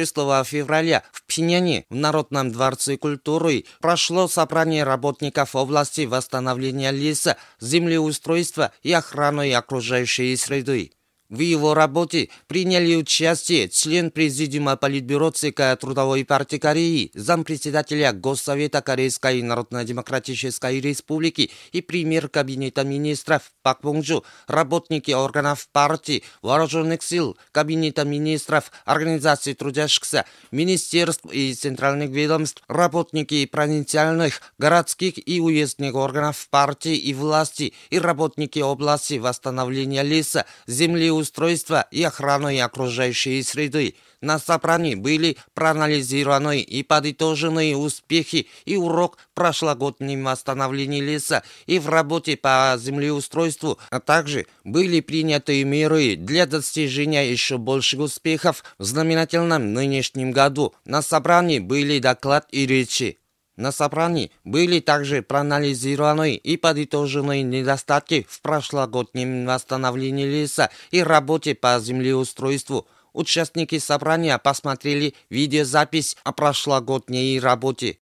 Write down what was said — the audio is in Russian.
6 февраля в Пхеньяне в Народном дворце культуры прошло собрание работников области восстановления леса, землеустройства и охраны окружающей среды. В его работе приняли участие член Президиума Политбюро ЦК Трудовой партии Кореи, зампредседателя Госсовета Корейской Народно-Демократической Республики и премьер Кабинета министров Пак Бонг-чу, работники органов партии, вооруженных сил, Кабинета министров, организаций трудящихся, министерств и центральных ведомств, работники провинциальных, городских и уездных органов партии и власти и работники области восстановления леса, землеустройства и охраны окружающей среды. На собрании были проанализированы и подытожены успехи и урок прошлогоднего восстановления леса и в работе по землеустройству, а также были приняты меры для достижения еще больших успехов в знаменательном нынешнем году. На собрании были доклад и речи. На собрании были также проанализированы и подытожены недостатки в прошлогоднем восстановлении леса и работе по землеустройству. Участники собрания посмотрели видеозапись о прошлогодней работе.